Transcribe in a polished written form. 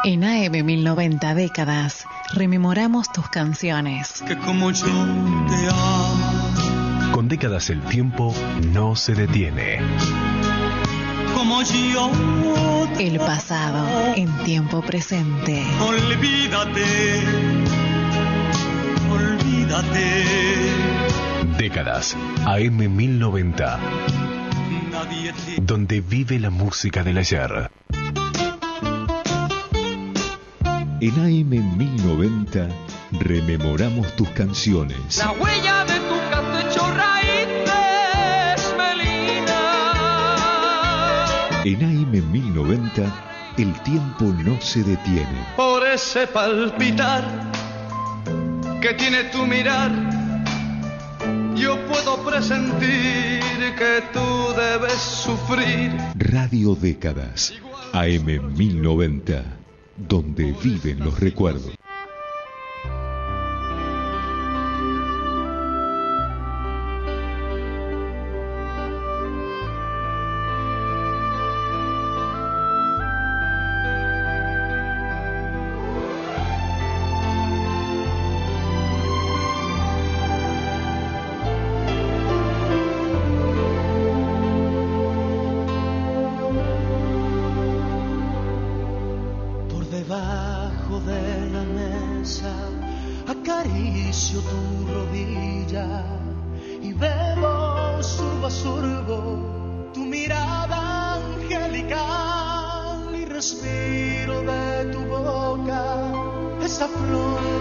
En AM 1090 décadas, rememoramos tus canciones. Que como yo te amo. Con décadas el tiempo no se detiene. Como yo El pasado en tiempo presente. Olvídate, olvídate. Décadas, AM 1090. Nadie te... Donde vive la música del ayer. En AM 1090 rememoramos tus canciones. La huella de tu canto echó raíces, Melina. En AM 1090 el tiempo no se detiene. Por ese palpitar que tiene tu mirar, yo puedo presentir que tú debes sufrir. Radio Décadas, AM 1090, donde viven los recuerdos. Debajo de la mesa acaricio tu rodilla y bebo sorbo a sorbo tu mirada angelical y respiro de tu boca esa flor